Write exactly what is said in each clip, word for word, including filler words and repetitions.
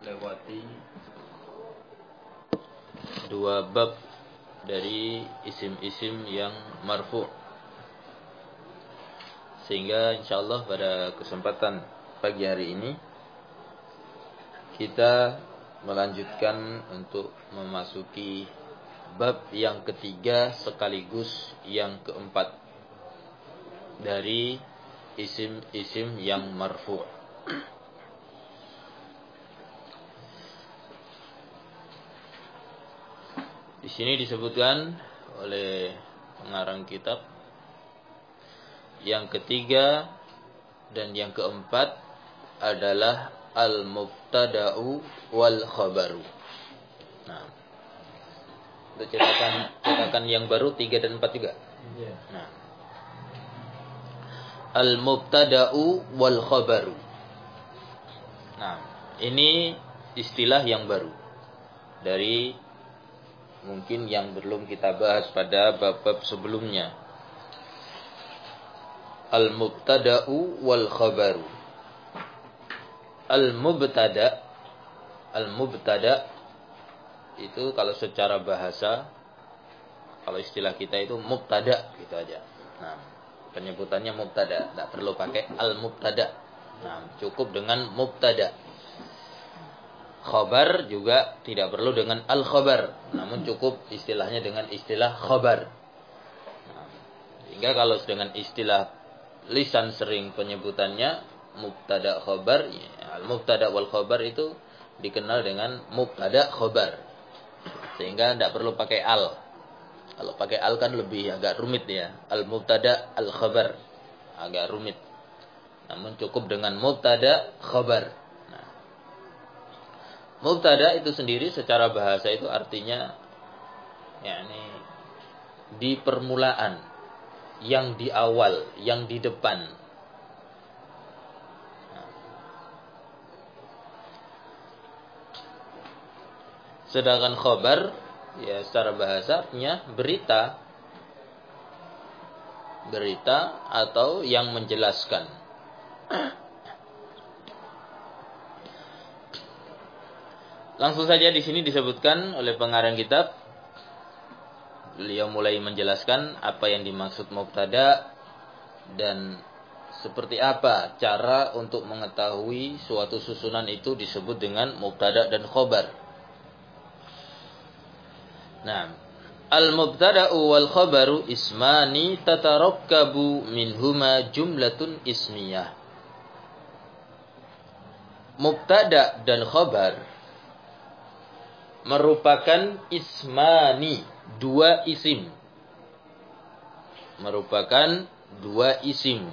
lewati dua bab dari isim-isim yang marfu'. Sehingga insyaallah pada kesempatan pagi hari ini kita melanjutkan untuk memasuki bab yang ketiga sekaligus yang keempat dari isim-isim yang marfu'. Di sini disebutkan oleh pengarang kitab yang ketiga dan yang keempat adalah al-mubtada'u wal khabaru. Nah, untuk cetakan cetakan yang baru tiga dan empat juga. Nah, al-mubtada'u wal khabaru. Nah, ini istilah yang baru dari mungkin yang belum kita bahas pada bab-bab sebelumnya. Al-mubtada'u wal khabaru. Al-mubtada' Al-mubtada' itu kalau secara bahasa, kalau istilah kita itu mubtada' gitu aja. Nah, penyebutannya mubtada', tidak perlu pakai al-mubtada'. Nah, cukup dengan mubtada'. Khabar juga tidak perlu dengan al-khabar, namun cukup istilahnya dengan istilah khabar. Nah, sehingga kalau dengan istilah lisan sering penyebutannya mubtada' khabar, ya, al-mubtada' wal khabar itu dikenal dengan mubtada' khabar. Sehingga tidak perlu pakai al. Kalau pakai al kan lebih agak rumit ya. Al-mubtada' al-khabar agak rumit. Namun cukup dengan mubtada' khabar. Mubtada itu sendiri secara bahasa itu artinya yakni di permulaan, yang di awal, yang di depan. Nah. Sedangkan khabar ya secara bahasa artinya berita. Berita atau yang menjelaskan. Langsung saja di sini disebutkan oleh pengarang kitab. Beliau mulai menjelaskan apa yang dimaksud mubtada dan seperti apa cara untuk mengetahui suatu susunan itu disebut dengan mubtada dan khobar. Nah, al-mubtada'u wal khabaru ismani tatarakkabu minhuma jumlatun ismiyah. Mubtada dan khabar merupakan ismani, dua isim. Merupakan dua isim.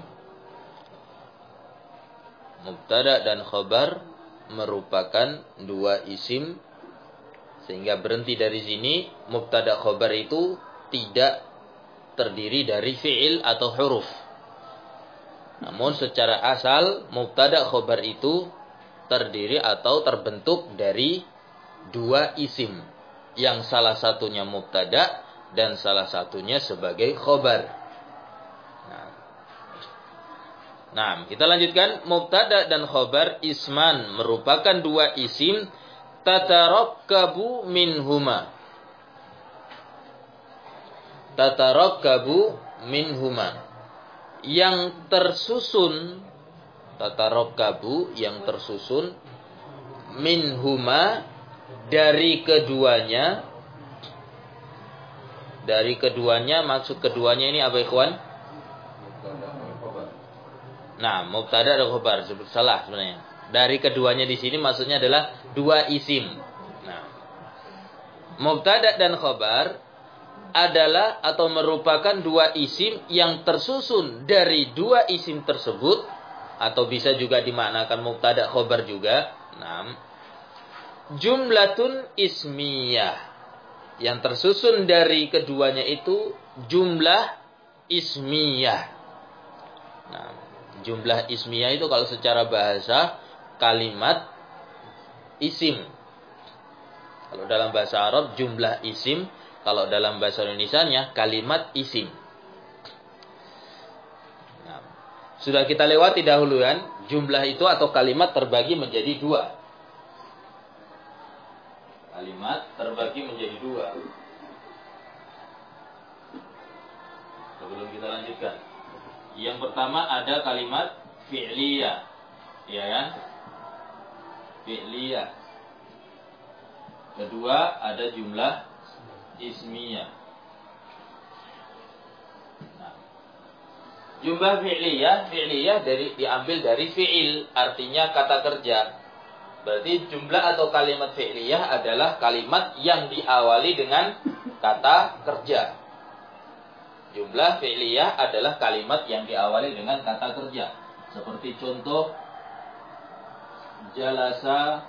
Mubtada dan khabar merupakan dua isim. Sehingga berhenti dari sini, mubtada khabar itu tidak terdiri dari fi'il atau huruf. Namun secara asal, mubtada khabar itu terdiri atau terbentuk dari dua isim, yang salah satunya mubtada dan salah satunya sebagai khobar. Nah, nah kita lanjutkan. Mubtada dan khobar isman merupakan dua isim tatarakkabu minhuma. Tatarakkabu minhuma, yang tersusun. Tatarakkabu yang tersusun minhuma, dari keduanya. Dari keduanya, maksud keduanya ini apa ikhwan? Nah, mubtada dan khabar, salah sebenarnya. Dari keduanya di sini maksudnya adalah dua isim. Nah, mubtada dan khabar adalah atau merupakan dua isim yang tersusun dari dua isim tersebut, atau bisa juga dimaknakan mubtada khabar juga. Nah, jumlatun ismiyah, yang tersusun dari keduanya itu jumlah ismiyah. Nah, jumlah ismiyah itu kalau secara bahasa kalimat isim. Kalau dalam bahasa Arab jumlah isim, kalau dalam bahasa Indonesianya kalimat isim. Nah, sudah kita lewati dahulu kan, jumlah itu atau kalimat terbagi menjadi dua. Kalimat terbagi menjadi dua. Sebelum kita lanjutkan, yang pertama ada kalimat fi'liyah, ya kan? Fi'liyah. Kedua ada jumlah ismiyah. Nah, jumlah fi'liyah, fi'liyah dari diambil dari fi'il, artinya kata kerja. Berarti jumlah atau kalimat fi'liyah adalah kalimat yang diawali dengan kata kerja. Jumlah fi'liyah adalah kalimat yang diawali dengan kata kerja. Seperti contoh, jalasa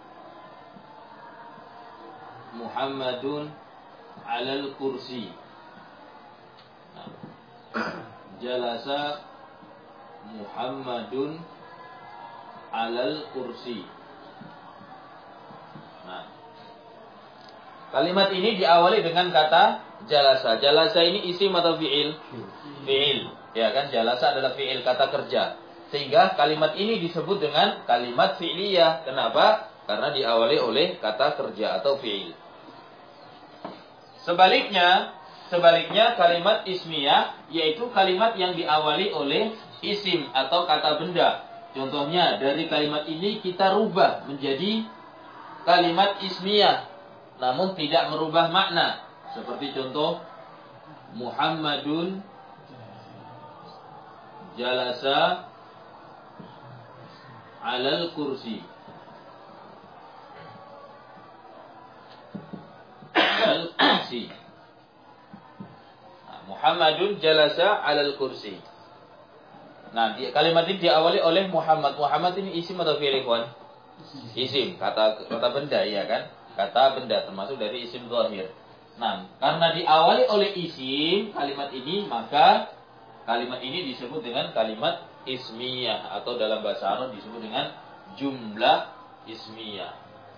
Muhammadun alal kursi. Nah, jalasa Muhammadun alal kursi. Nah, kalimat ini diawali dengan kata jalasa. Jalasa ini isim atau fi'il? Fi'il. Ya kan, jalasa adalah fi'il, kata kerja. Sehingga kalimat ini disebut dengan kalimat fi'liyah. Kenapa? Karena diawali oleh kata kerja atau fi'il. Sebaliknya, sebaliknya kalimat ismiyah yaitu kalimat yang diawali oleh isim atau kata benda. Contohnya, dari kalimat ini kita rubah menjadi kalimat ismiyah, namun tidak merubah makna. Seperti contoh, Muhammadun jalasa alal kursi. Alal kursi. Nah, Muhammadun jalasa alal kursi. Nah, di, kalimat ini diawali oleh Muhammad. Muhammad ini isim atau fi'il, ikhwan? Isim, kata kata benda, ya kan? Kata benda termasuk dari isim zahir. Nah, karena diawali oleh isim kalimat ini, maka kalimat ini disebut dengan kalimat ismiyah atau dalam bahasa Arab disebut dengan jumlah ismiyah.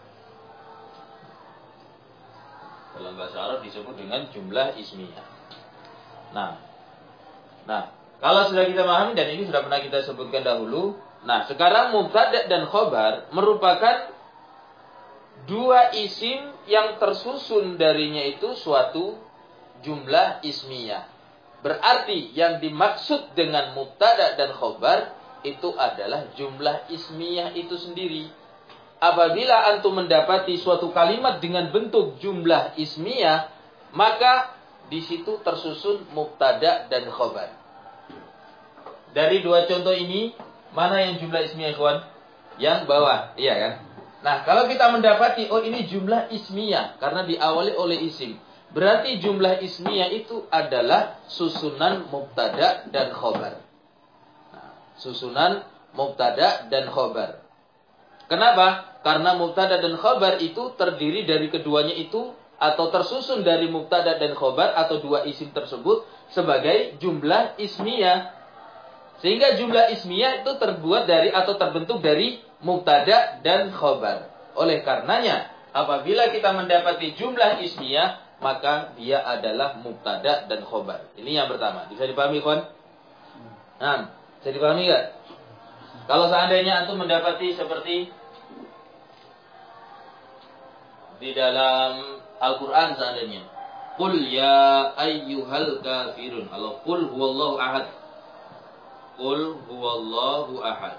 Dalam bahasa Arab disebut dengan jumlah ismiyah. Nah, nah, kalau sudah kita pahami dan ini sudah pernah kita sebutkan dahulu. Nah, sekarang mubtada dan khobar merupakan dua isim yang tersusun darinya itu suatu jumlah ismiyah. Berarti yang dimaksud dengan mubtada dan khobar itu adalah jumlah ismiyah itu sendiri. Apabila antum mendapati suatu kalimat dengan bentuk jumlah ismiyah, maka di situ tersusun mubtada dan khobar. Dari dua contoh ini, mana yang jumlah ismiyah, ikhwan? Yang bawah, iya kan? Nah, kalau kita mendapati, oh ini jumlah ismiyah, karena diawali oleh isim. Berarti jumlah ismiyah itu adalah susunan mubtada dan khobar. Nah, susunan mubtada dan khobar. Kenapa? Karena mubtada dan khobar itu terdiri dari keduanya itu, atau tersusun dari mubtada dan khobar, atau dua isim tersebut, sebagai jumlah ismiyah. Sehingga jumlah ismiyah itu terbuat dari atau terbentuk dari mubtada dan khobar. Oleh karenanya, apabila kita mendapati jumlah ismiyah, maka dia adalah mubtada dan khobar. Ini yang pertama. Bisa dipahami, kawan? Nah, bisa dipahami nggak? Kalau seandainya antum mendapati seperti di dalam Al-Quran seandainya, Qul ya ayyuhal kafirun. Kalau Qul huwallahu ahad. Qul huwallahu ahad.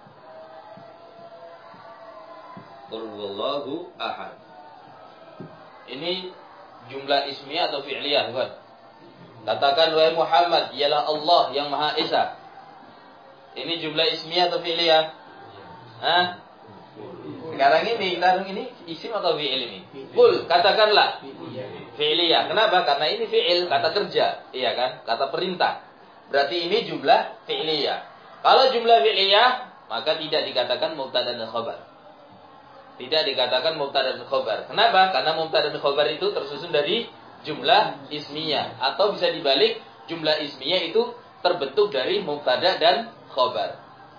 Qul huwallahu ahad. Ini jumlah ismiyah atau fi'liyah, bukan? Katakan wahai Muhammad, ialah Allah yang Maha Esa. Ini jumlah ismiyah atau fi'liyah? Hah? Sekarang ini, sekarang ini isim atau fi'il ini? Qul, katakanlah. Fi'liyah. Kenapa? Karena ini fi'il, kata kerja, iya kan? Kata perintah. Berarti ini jumlah fi'liyah. Kalau jumlah fi'liyah, maka tidak dikatakan mubtada dan khobar. Tidak dikatakan mubtada dan khobar. Kenapa? Karena mubtada dan khobar itu tersusun dari jumlah ismiyah. Atau bisa dibalik, jumlah ismiyah itu terbentuk dari mubtada dan khobar.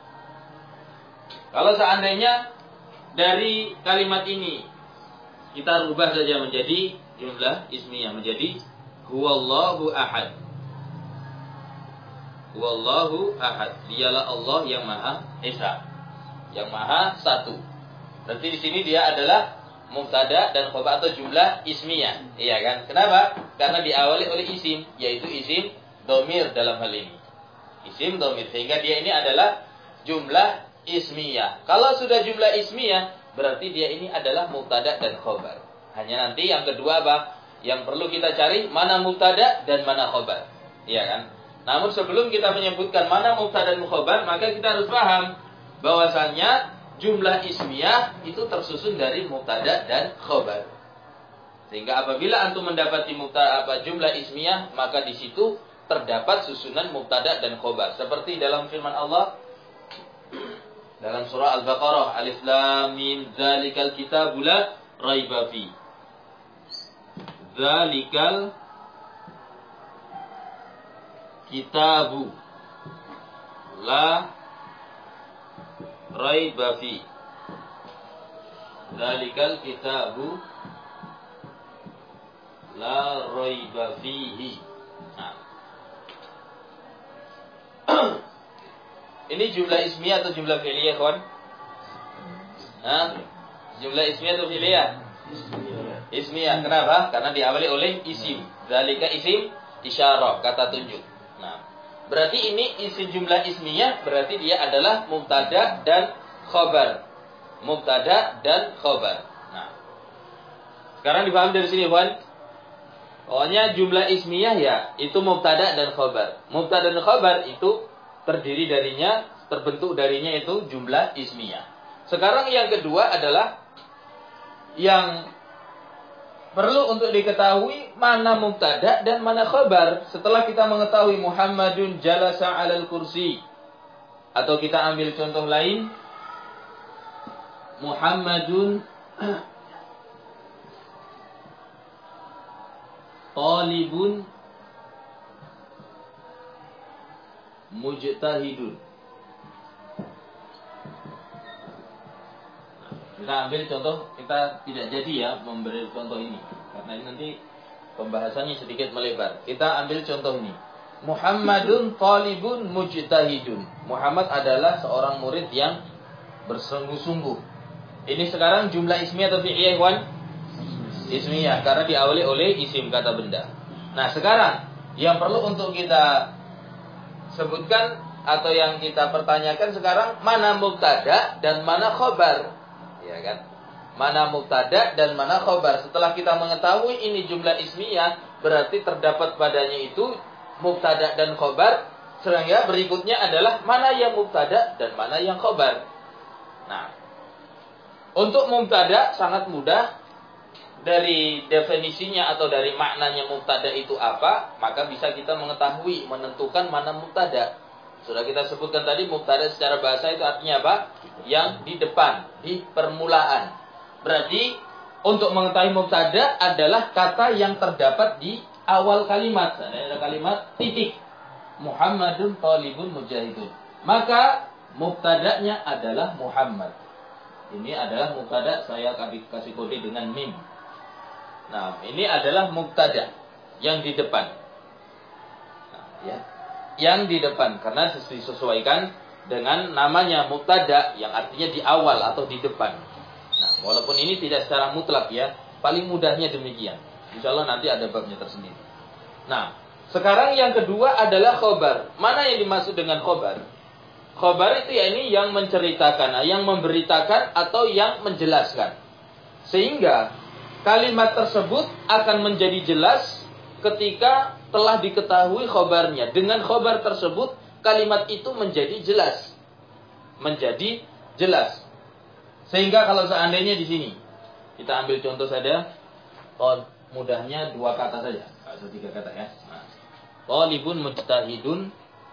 Kalau seandainya dari kalimat ini kita rubah saja menjadi jumlah ismiyah, menjadi huwallahu ahad. Huwallahu ahad. Dialah Allah yang Maha Esa, yang Maha Satu. Berarti di sini dia adalah mubtada dan khobar atau jumlah ismiyah. Iya kan? Kenapa? Karena diawali oleh isim, yaitu isim domir dalam hal ini. Isim domir. Sehingga dia ini adalah jumlah ismiyah. Kalau sudah jumlah ismiyah, berarti dia ini adalah mubtada dan khobar. Hanya nanti yang kedua apa? Yang perlu kita cari mana mubtada dan mana khobar. Iya kan? Namun sebelum kita menyebutkan mana mubtada dan khobar, maka kita harus paham bahwasannya jumlah ismiyah itu tersusun dari mubtada dan khobar. Sehingga apabila antum mendapati mubtada apa jumlah ismiyah, maka di situ terdapat susunan mubtada dan khobar. Seperti dalam firman Allah dalam surah Al-Baqarah, Alif Lam Mim, Dzalikal kitabu la raiba fi. Dzalikal kitabu la raiba fi. Dzalikal kitabu la raiba fihi. Nah. Ini jumlah ismiyah atau jumlah fi'liyah, kawan? Hah? Jumlah ismiyah atau fi'liyah? Ismiyah. Kenapa? Karena diawali oleh isim. Dzalika isim isyarah, kata tunjuk. Nah, berarti ini isi jumlah ismiyah, berarti dia adalah mubtada dan khobar. Mubtada dan khobar. Nah, sekarang dipahami dari sini, kawan? Pokoknya jumlah ismiyah ya, itu mubtada dan khobar. Mubtada dan khobar itu terdiri darinya, terbentuk darinya itu jumlah ismiyah. Sekarang yang kedua adalah yang perlu untuk diketahui mana mubtada dan mana khobar. Setelah kita mengetahui Muhammadun jalasa 'alal kursi, atau kita ambil contoh lain, Muhammadun talibun mujtahidun. Kita ambil contoh, kita tidak jadi ya memberi contoh ini karena ini nanti pembahasannya sedikit melebar. Kita ambil contoh ini. Muhammadun talibun mujtahidun. Muhammad adalah seorang murid yang bersungguh-sungguh. Ini sekarang jumlah ismiyah atau fi'liyah, kawan? Ismiyah, karena diawali oleh isim, kata benda. Nah, sekarang yang perlu untuk kita sebutkan atau yang kita pertanyakan sekarang, mana mubtada dan mana khobar, ya kan? Mana mubtada dan mana khobar. Setelah kita mengetahui ini jumlah ismiyah, berarti terdapat padanya itu mubtada dan khobar. Sehingga berikutnya adalah mana yang mubtada dan mana yang khobar. Nah, untuk mubtada sangat mudah. Dari definisinya atau dari maknanya mubtada itu apa, maka bisa kita mengetahui, menentukan mana mubtada. Sudah kita sebutkan tadi, mubtada secara bahasa itu artinya apa? Yang di depan, di permulaan. Berarti untuk mengetahui mubtada adalah kata yang terdapat di awal kalimat. Ada kalimat titik. Muhammadun talibun mujahidun. Maka mubtadanya adalah Muhammad. Ini adalah mubtada, saya kasih kode dengan mim. Nah, ini adalah mubtada yang di depan. Nah, ya. Yang di depan karena disesuaikan dengan namanya mubtada yang artinya di awal atau di depan. Nah, walaupun ini tidak secara mutlak ya, paling mudahnya demikian. Insyaallah nanti ada babnya tersendiri. Nah, sekarang yang kedua adalah khobar. Mana yang dimaksud dengan khobar? Khobar itu ya ini yang menceritakan, yang memberitakan atau yang menjelaskan. Sehingga kalimat tersebut akan menjadi jelas ketika telah diketahui khobarnya. Dengan khobar tersebut, kalimat itu menjadi jelas. Menjadi jelas. Sehingga kalau seandainya di sini, kita ambil contoh saja, oh, mudahnya dua kata saja, atau tiga kata ya. Nah, talibun mujtahidun,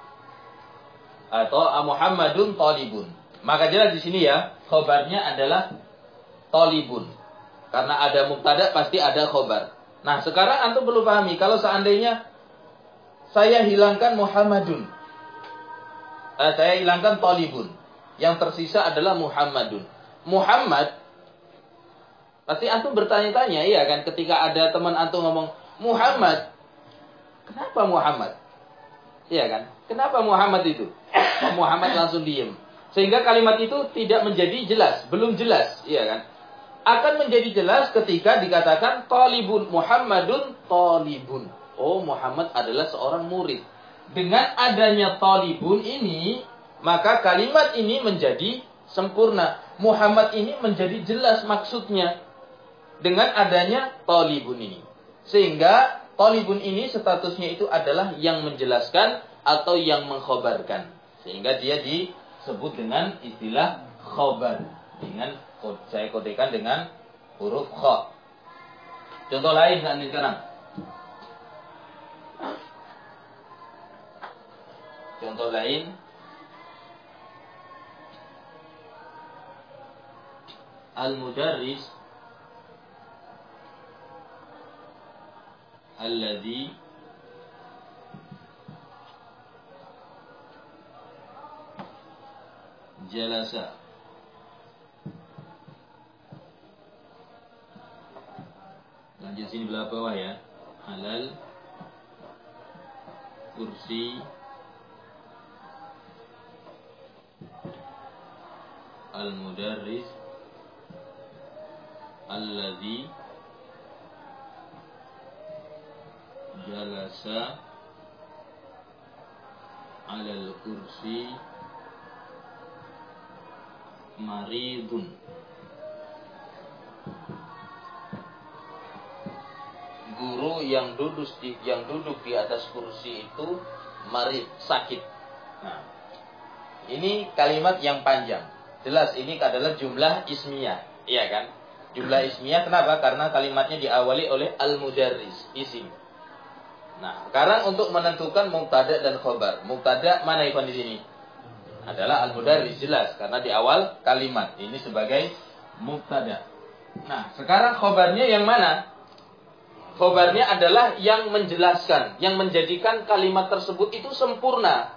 atau Muhammadun talibun. Maka jelas di sini ya, khobarnya adalah talibun. Karena ada mubtada pasti ada khobar. Nah, sekarang antum perlu pahami, kalau seandainya saya hilangkan Muhammadun, eh, saya hilangkan talibun, yang tersisa adalah Muhammadun. Muhammad, pasti antum bertanya-tanya, iya kan? Ketika ada teman antum ngomong Muhammad, kenapa Muhammad? Iya kan? Kenapa Muhammad itu? Muhammad langsung diem. Sehingga kalimat itu tidak menjadi jelas, belum jelas, iya kan? akan menjadi jelas ketika dikatakan talibun Muhammadun talibun. Oh, Muhammad adalah seorang murid. Dengan adanya talibun ini, maka kalimat ini menjadi sempurna. Muhammad ini menjadi jelas maksudnya dengan adanya talibun ini. Sehingga talibun ini statusnya itu adalah yang menjelaskan atau yang mengkhabarkan. Sehingga dia disebut dengan istilah khabar. Dengan saya kodekan dengan huruf kha. Contoh lain saat ini sekarang. Contoh lain. Al-mudarris alladhi jalasa lanjut sini belah bawah ya. Halal kursi al-mudarris alladhi jalasa alal kursi maridun. Guru yang duduk di yang duduk di atas kursi itu marid, sakit. Nah, ini kalimat yang panjang. Jelas ini adalah jumlah ismiyah, iya kan? Jumlah ismiyah kenapa? Karena kalimatnya diawali oleh al-mudarris, isim. Nah, sekarang untuk menentukan mubtada dan khobar. Mubtada mana ikhwan di sini? Adalah al-mudarris, jelas karena di awal kalimat ini sebagai mubtada. Nah, sekarang khobarnya yang mana? Khobarnya adalah yang menjelaskan, yang menjadikan kalimat tersebut itu sempurna.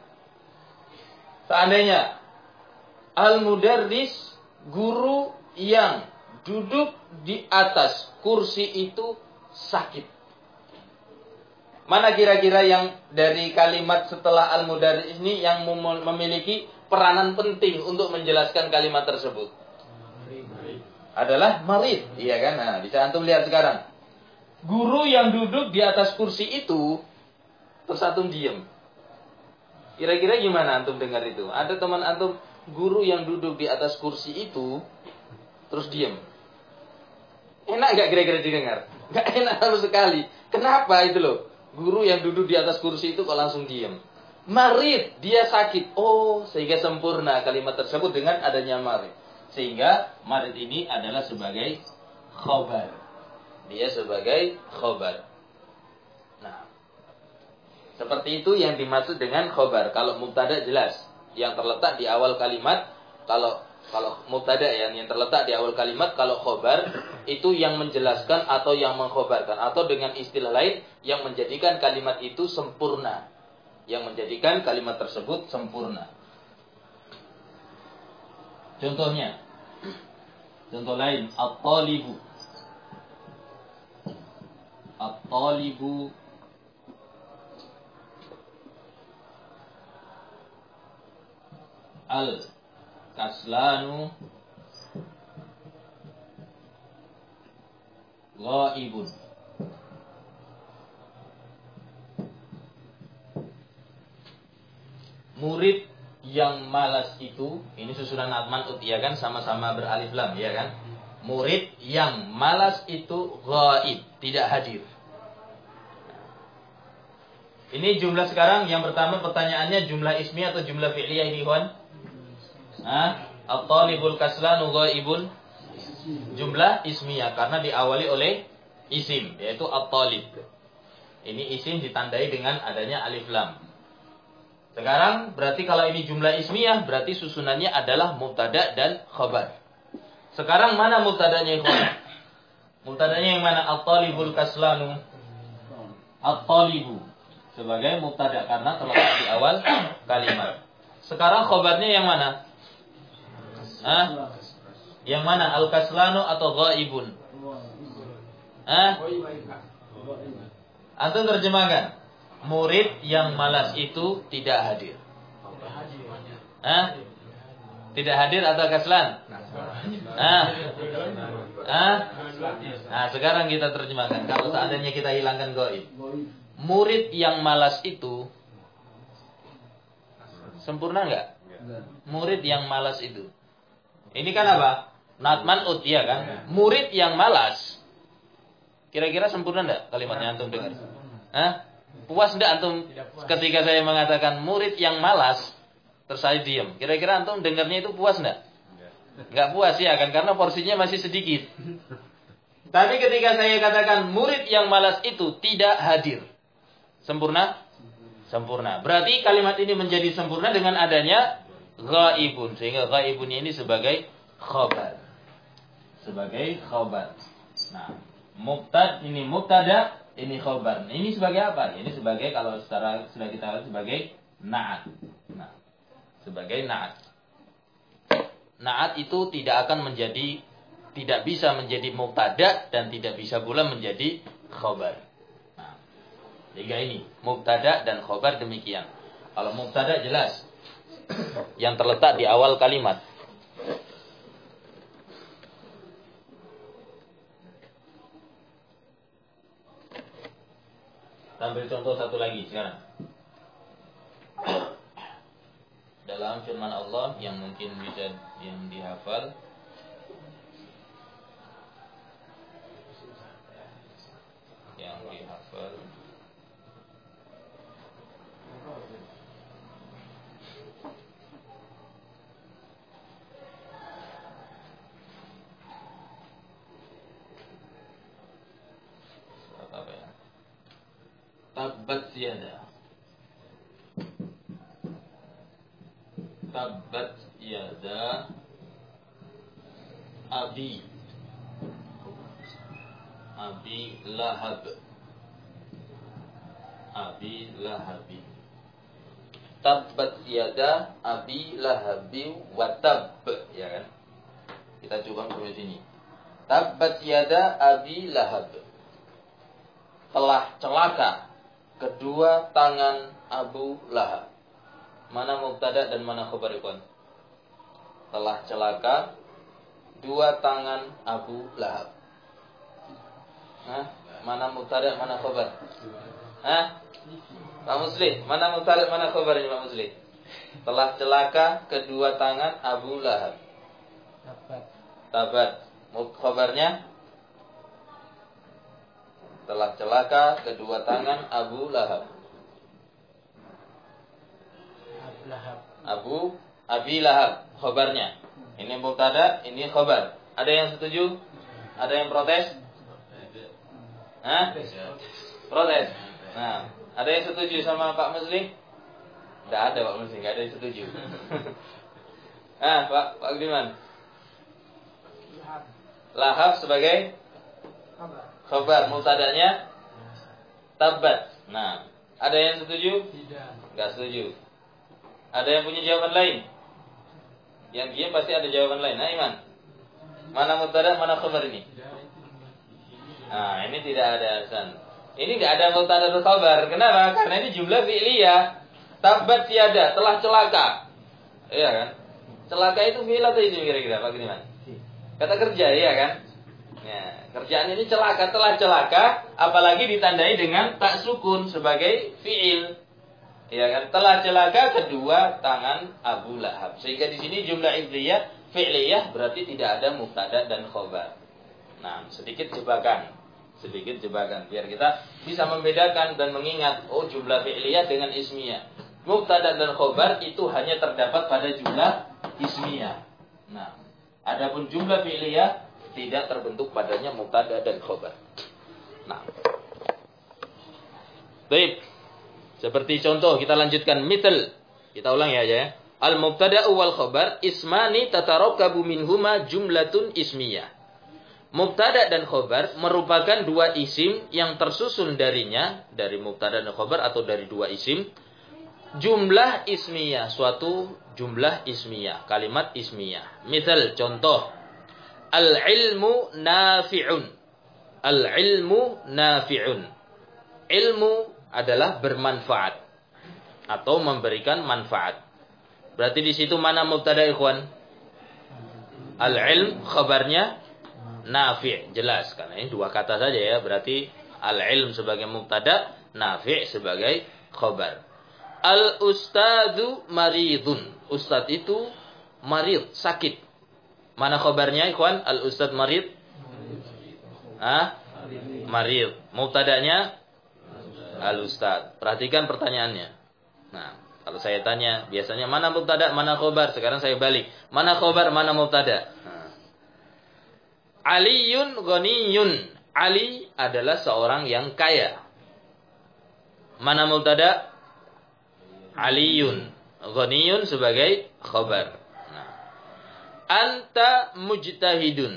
Seandainya al-mudarris, guru yang duduk di atas kursi itu sakit. Mana kira-kira yang dari kalimat setelah al-mudarris ini yang memiliki peranan penting untuk menjelaskan kalimat tersebut? Adalah marid, iya kan? Nah, bisa antum lihat sekarang. Guru yang duduk di atas kursi itu, terus antum diam. Kira-kira gimana antum dengar itu? Ada teman antum, guru yang duduk di atas kursi itu, terus diam. Enak gak kira-kira didengar? Gak enak sama sekali. Kenapa itu loh? Guru yang duduk di atas kursi itu kok langsung diam. Marid, dia sakit. Oh, sehingga sempurna kalimat tersebut dengan adanya marid. Sehingga marid ini adalah sebagai khobar. Dia sebagai khobar. Nah, seperti itu yang dimaksud dengan khobar. Kalau mubtada jelas, yang terletak di awal kalimat. Kalau kalau mubtada ya, yang terletak di awal kalimat. Kalau khobar itu yang menjelaskan atau yang mengkhobarkan, atau dengan istilah lain yang menjadikan kalimat itu sempurna, yang menjadikan kalimat tersebut sempurna. Contohnya, contoh lain, at-talibu. At-talibu al-kaslanu ghaibun. Murid yang malas itu, ini susunan atman ya kan, sama-sama beralif lam ya kan. Murid yang malas itu ghaib, tidak hadir. Ini jumlah sekarang yang pertama pertanyaannya jumlah ismi atau jumlah fi'liyah ini kawan? Hah? At-talibul kaslanu ghaibun. Jumlah ismiyah karena diawali oleh isim yaitu at-talib. Ini isim ditandai dengan adanya alif lam. Sekarang berarti kalau ini jumlah ismiyah berarti susunannya adalah mubtada dan khabar. Sekarang mana mubtadanya ikhwan? Mubtadanya yang mana? At-talibul kaslanu. At-talibu sebagai mubtada karena terletak di awal kalimat. Sekarang khabarnya yang mana? Hah? Yang mana? Al-kaslanu atau ghaibun? Hah? Antum terjemahkan. Murid yang malas itu tidak hadir. Hah? Tidak hadir atau kaslan? Ah. Ah? Nah, sekarang kita terjemahkan. Kalau seandainya kita hilangkan goib. Murid yang malas itu sempurna enggak? Murid yang malas itu. Ini kan apa? Not man'ut, ya kan? Murid yang malas. Kira-kira sempurna enggak kalimatnya antum dengar? Hah? Puas enggak antum ketika saya mengatakan murid yang malas? Terus saya diam. Kira-kira antum dengarnya itu puas enggak? Enggak puas ya kan? Karena porsinya masih sedikit. Tapi ketika saya katakan murid yang malas itu tidak hadir. Sempurna? Sempurna. Berarti kalimat ini menjadi sempurna dengan adanya ghaibun. Sehingga ghaibun ini sebagai khabar. Sebagai khabar. Nah, mubtad ini mubtada, ini khabar. Ini sebagai apa? Ini sebagai, kalau secara sudah kita lihat, sebagai na'at. Nah, sebagai na'at. Na'at itu tidak akan menjadi, tidak bisa menjadi mubtada dan tidak bisa pula menjadi khabar. Tiga ini, mubtada dan khobar demikian. Kalau mubtada jelas, yang terletak di awal kalimat. Ambil contoh satu lagi sekarang. Dalam firman Allah yang mungkin bisa yang dihafal. Yang dihafal. Tabbat yada. Tabbat yada Abi Abi Lahab. Abi Lahabi. Tabbat yada Abi Lahabi wa tab, ya kan? Kita coba sampai sini. Tabbat yada Abi Lahab. Telah celaka kedua tangan Abu Lahab. Mana mubtada dan mana khabar ikon? Telah celaka dua tangan Abu Lahab. Hah? Mana mubtada, mana khabar? Hah? Pak Muslim, mana mubtada, mana khabar ini Pak Muslim? Telah celaka kedua tangan Abu Lahab. Tabat. Tabat. Khabarnya? Telah celaka kedua tangan Abu Lahab. Abu Abi Lahab. Khabarnya. Ini mubtada, ini khabar. Ada yang setuju? Ada yang protes? Hah? Protes. Nah, ada yang setuju sama Pak Muslim? Tidak ada Pak Muslim, tidak ada yang setuju. Ah, Pak Pak Gediman. Lahab sebagai khabar, mubtadanya tabat. Nah, ada yang setuju? Tidak. Enggak setuju. Ada yang punya jawaban lain? Yang dia pasti ada jawaban lain. Nah, Iman. Mana mubtada, mana khabar ini? Nah, ini tidak ada alasan. Ini enggak ada mubtada dan khabar. Kenapa? Karena ini jumlah fi'liyah. Tabat tiada, telah celaka. Iya kan? Celaka itu fi'il atau isim kira-kira Pak Gediman? Kata kerja, iya kan? Ya, kerjaan ini celaka, telah celaka, apalagi ditandai dengan tak sukun sebagai fi'il. Ya kan? Telah celaka kedua tangan Abu Lahab. Sehingga di sini jumlah fi'liyah, fi'liyah berarti tidak ada mubtada dan khabar. Nah, sedikit jebakan. Sedikit jebakan biar kita bisa membedakan dan mengingat, oh jumlah fi'liyah dengan ismiyah. Mubtada dan khabar itu hanya terdapat pada jumlah ismiyah. Nah, adapun jumlah fi'liyah tidak terbentuk padanya mubtada dan khabar. Nah. Baik. Seperti contoh kita lanjutkan mithal. Kita ulang ya aja ya. Al-mubtada'u wal khabar ismani tatarakabu minhuma jumlatun ismiyah. Mubtada dan khabar merupakan dua isim yang tersusun darinya, dari mubtada dan khabar atau dari dua isim. Jumlah ismiyah, suatu jumlah ismiyah, kalimat ismiyah. Misal contoh, al-ilmu nafi'un. Al-ilmu nafi'un. Ilmu adalah bermanfaat atau memberikan manfaat. Berarti di situ mana mubtada ikhwan? Al-ilm khabarnya Nafi', jelas. Karena ini dua kata saja ya. Berarti al-ilm sebagai mubtada, Nafi' sebagai khobar. Al-ustadzu maridun. Ustadz itu marid, sakit. Mana khobarnya ikhwan? Al-ustadz marid. Ah? Marid. Mubtadanya al-ustadz. Perhatikan pertanyaannya. Nah, kalau saya tanya, biasanya mana mubtada, mana khobar? Sekarang saya balik. Mana khobar, mana mubtada? Nah. Aliyun ghaniyun. Ali adalah seorang yang kaya. Mana mubtada? Aliyun. Ghaniyun sebagai khobar. Nah. Anta mujtahidun.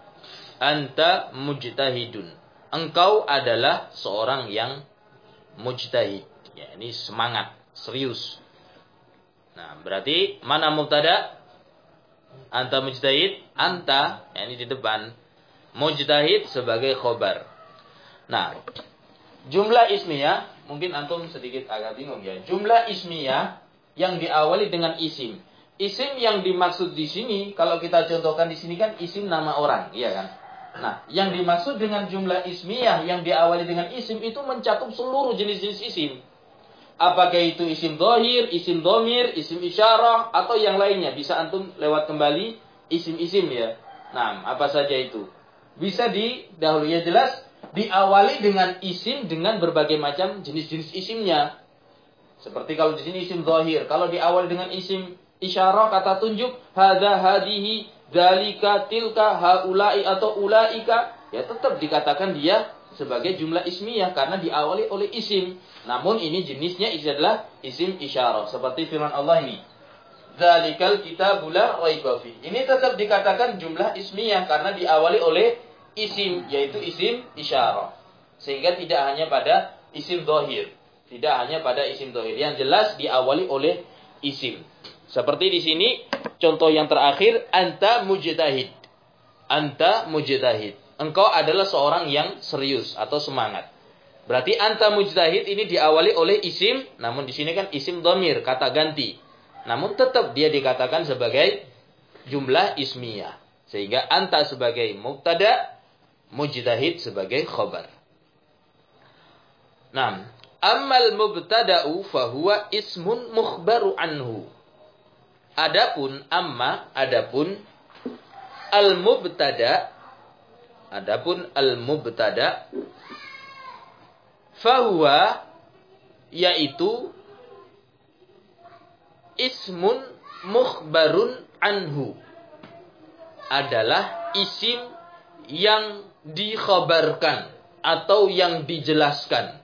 Anta mujtahidun. Engkau adalah seorang yang mujtahid. Ya, ini semangat, serius. Nah, berarti mana mubtada? Anta mujtahid. Anta, ya ini di depan. Mujtahid sebagai khobar. Nah, jumlah ismiyah, mungkin antum sedikit agak bingung ya. Jumlah ismiyah yang diawali dengan isim. Isim yang dimaksud di sini, kalau kita contohkan di sini kan isim nama orang, iya kan? Nah, yang dimaksud dengan jumlah ismiyah yang diawali dengan isim itu mencakup seluruh jenis-jenis isim. Apakah itu isim dhahir, isim dhamir, isim isyarah, atau yang lainnya. Bisa antum lewat kembali isim-isim ya. Nah, apa saja itu? Bisa didahului, ya jelas diawali dengan isim dengan berbagai macam jenis-jenis isimnya. Seperti kalau di sini isim zahir, kalau diawali dengan isim isyarah, kata tunjuk, hadza hadihi dzalika tilka haula'i atau ulaika, ya tetap dikatakan dia sebagai jumlah ismiyah karena diawali oleh isim. Namun ini jenisnya adalah isim isyarah, seperti firman Allah ini. Dzalikal kitabul la raiba fi. Ini tetap dikatakan jumlah ismiyah karena diawali oleh isim, yaitu isim isyarah. Sehingga tidak hanya pada isim dhahir, tidak hanya pada isim dhahir. Yang jelas diawali oleh isim. Seperti di sini contoh yang terakhir, anta mujtahid. Anta mujtahid. Engkau adalah seorang yang serius atau semangat. Berarti anta mujtahid ini diawali oleh isim, namun di sini kan isim dhamir, kata ganti. Namun tetap dia dikatakan sebagai jumlah ismiyah. Sehingga anta sebagai mubtada, mujtahid sebagai khobar. Nah, ammal mubtada'u fahuwa ismun mukhbaru anhu. Adapun amma, adapun al-mubtada, adapun al-mubtada fahuwa yaitu ismun mukhbarun anhu, adalah isim yang dikhabarkan atau yang dijelaskan.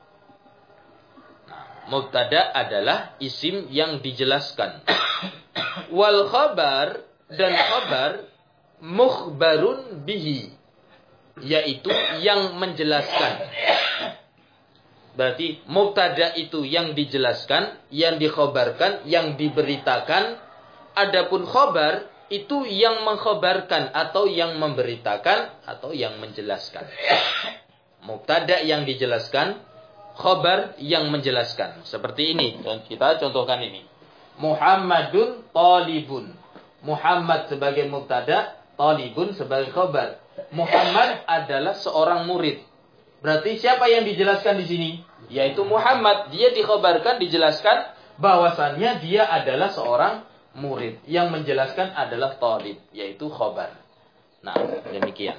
Nah, mubtada adalah isim yang dijelaskan. Wal khabar, dan khabar mukhbarun bihi, yaitu yang menjelaskan. Berarti mubtada itu yang dijelaskan, yang dikhabarkan, yang diberitakan. Adapun khabar itu yang mengkhabarkan atau yang memberitakan atau yang menjelaskan. Mubtada yang dijelaskan, khabar yang menjelaskan. Seperti ini, kita contohkan ini. Muhammadun talibun. Muhammad sebagai mubtada, talibun sebagai khabar. Muhammad adalah seorang murid. Berarti siapa yang dijelaskan di sini? Yaitu Muhammad. Dia dikhabarkan, dijelaskan bahwasannya dia adalah seorang murid. Yang menjelaskan adalah talib, yaitu khabar. Nah, demikian.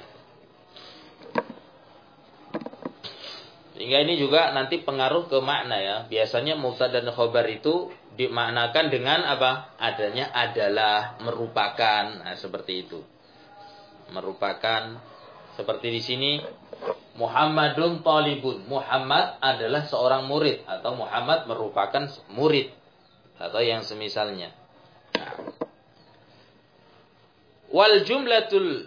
Sehingga ini juga nanti pengaruh ke makna ya. Biasanya mubtada dan khabar itu dimaknakan dengan apa? Adanya adalah, merupakan. Nah, seperti itu. Merupakan. Seperti di sini, Muhammadun talibun. Muhammad adalah seorang murid. Atau Muhammad merupakan murid. Atau yang semisalnya. Nah. Wal jumlatul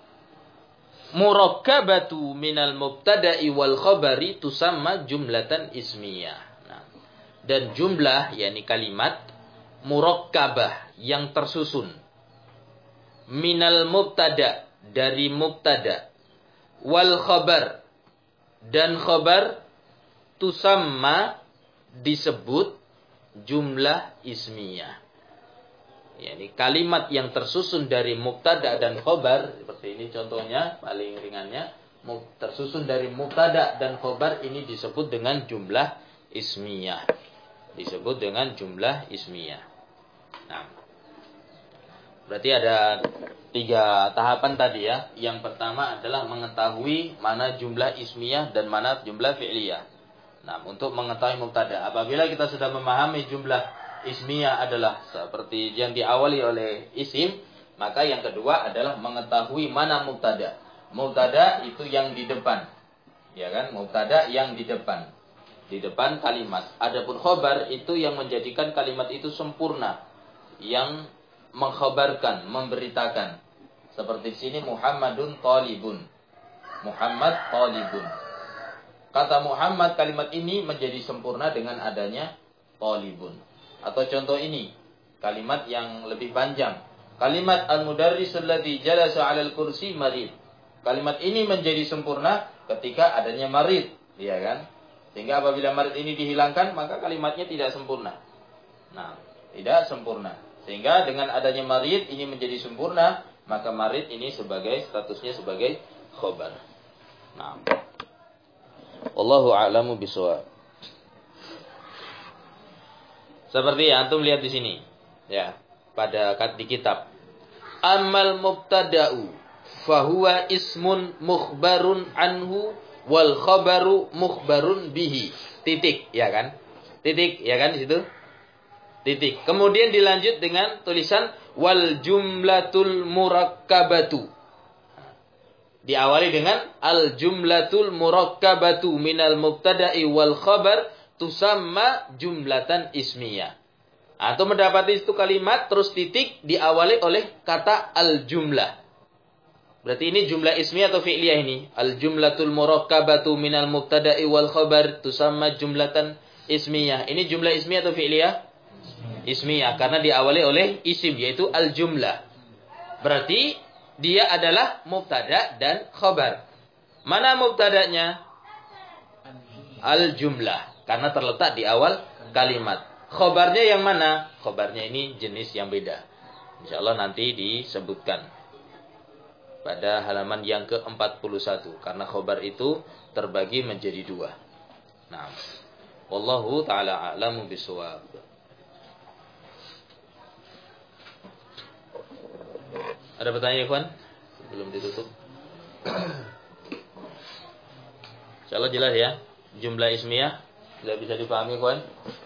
murakkabatu minal mubtada'i wal khabari tusamma jumlatan ismiyah. Nah. Dan jumlah, yakni kalimat, murakkabah, yang tersusun. Minal mubtada', dari mubtada'. Wal khabar, dan khabar, tusamma, disebut jumlah ismiyah. Yani kalimat yang tersusun dari mubtada dan khabar, seperti Seperti ini contohnya, paling ringannya. Tersusun dari mubtada dan khobar ini disebut dengan jumlah ismiyah. Disebut dengan jumlah ismiyah. Nah, berarti ada tiga tahapan tadi ya. Yang pertama adalah mengetahui mana jumlah ismiyah dan mana jumlah fi'liyah. Nah, untuk mengetahui mubtada, apabila kita sudah memahami jumlah ismiyah adalah seperti yang diawali oleh isim, maka yang kedua adalah mengetahui mana mubtada. Mubtada itu yang di depan. Ya kan? Mubtada yang di depan. Di depan kalimat. Adapun khobar itu yang menjadikan kalimat itu sempurna. Yang mengkhabarkan, memberitakan. Seperti sini Muhammadun talibun. Muhammad talibun. Kata Muhammad, kalimat ini menjadi sempurna dengan adanya talibun. Atau contoh ini, kalimat yang lebih panjang. Kalimat al-mudarrisul ladzi jalasa 'alal kursi marid. Kalimat ini menjadi sempurna ketika adanya marid, ya kan? Sehingga apabila marid ini dihilangkan, maka kalimatnya tidak sempurna. Nah, tidak sempurna. Sehingga dengan adanya marid ini menjadi sempurna, maka marid ini sebagai statusnya sebagai khobar. Nah, wallahu a'lamu bishawab. Seperti yang antum lihat di sini, ya, pada di kitab. Amal mubtada'u fahuwa ismun mukhbarun anhu wal khabaru mukhbarun bihi. Titik, ya kan? Titik, ya kan di situ? Titik. Kemudian dilanjut dengan tulisan wal jumlatul murakkabatu. Diawali dengan al jumlatul murakkabatu minal mubtada'i wal khabar tusamma jumlatan ismiyah. Atau mendapati itu kalimat terus titik diawali oleh kata al jumlah. Berarti ini jumlah ismiyah atau fi'liyah ini? Al jumlatul murakkabatu minal mubtada'i wal khabar tusamma jumlatan ismiyah. Ini jumlah ismiyah atau fi'liyah? Ismiyah, karena diawali oleh isim, yaitu al jumlah. Berarti dia adalah mubtada dan khabar. Mana mubtadanya? Al jumlah, karena terletak di awal kalimat. Khabarnya yang mana? Khabarnya ini jenis yang beda. Insyaallah nanti disebutkan pada halaman yang ke empat puluh satu. Karena khobar itu terbagi menjadi dua. Nah, wallahu ta'ala a'lamu bishawab. Ada pertanyaan, ikhwan? Belum ditutup. Insyaallah jelas ya. Jumlah ismiyah sudah bisa dipahami, ikhwan?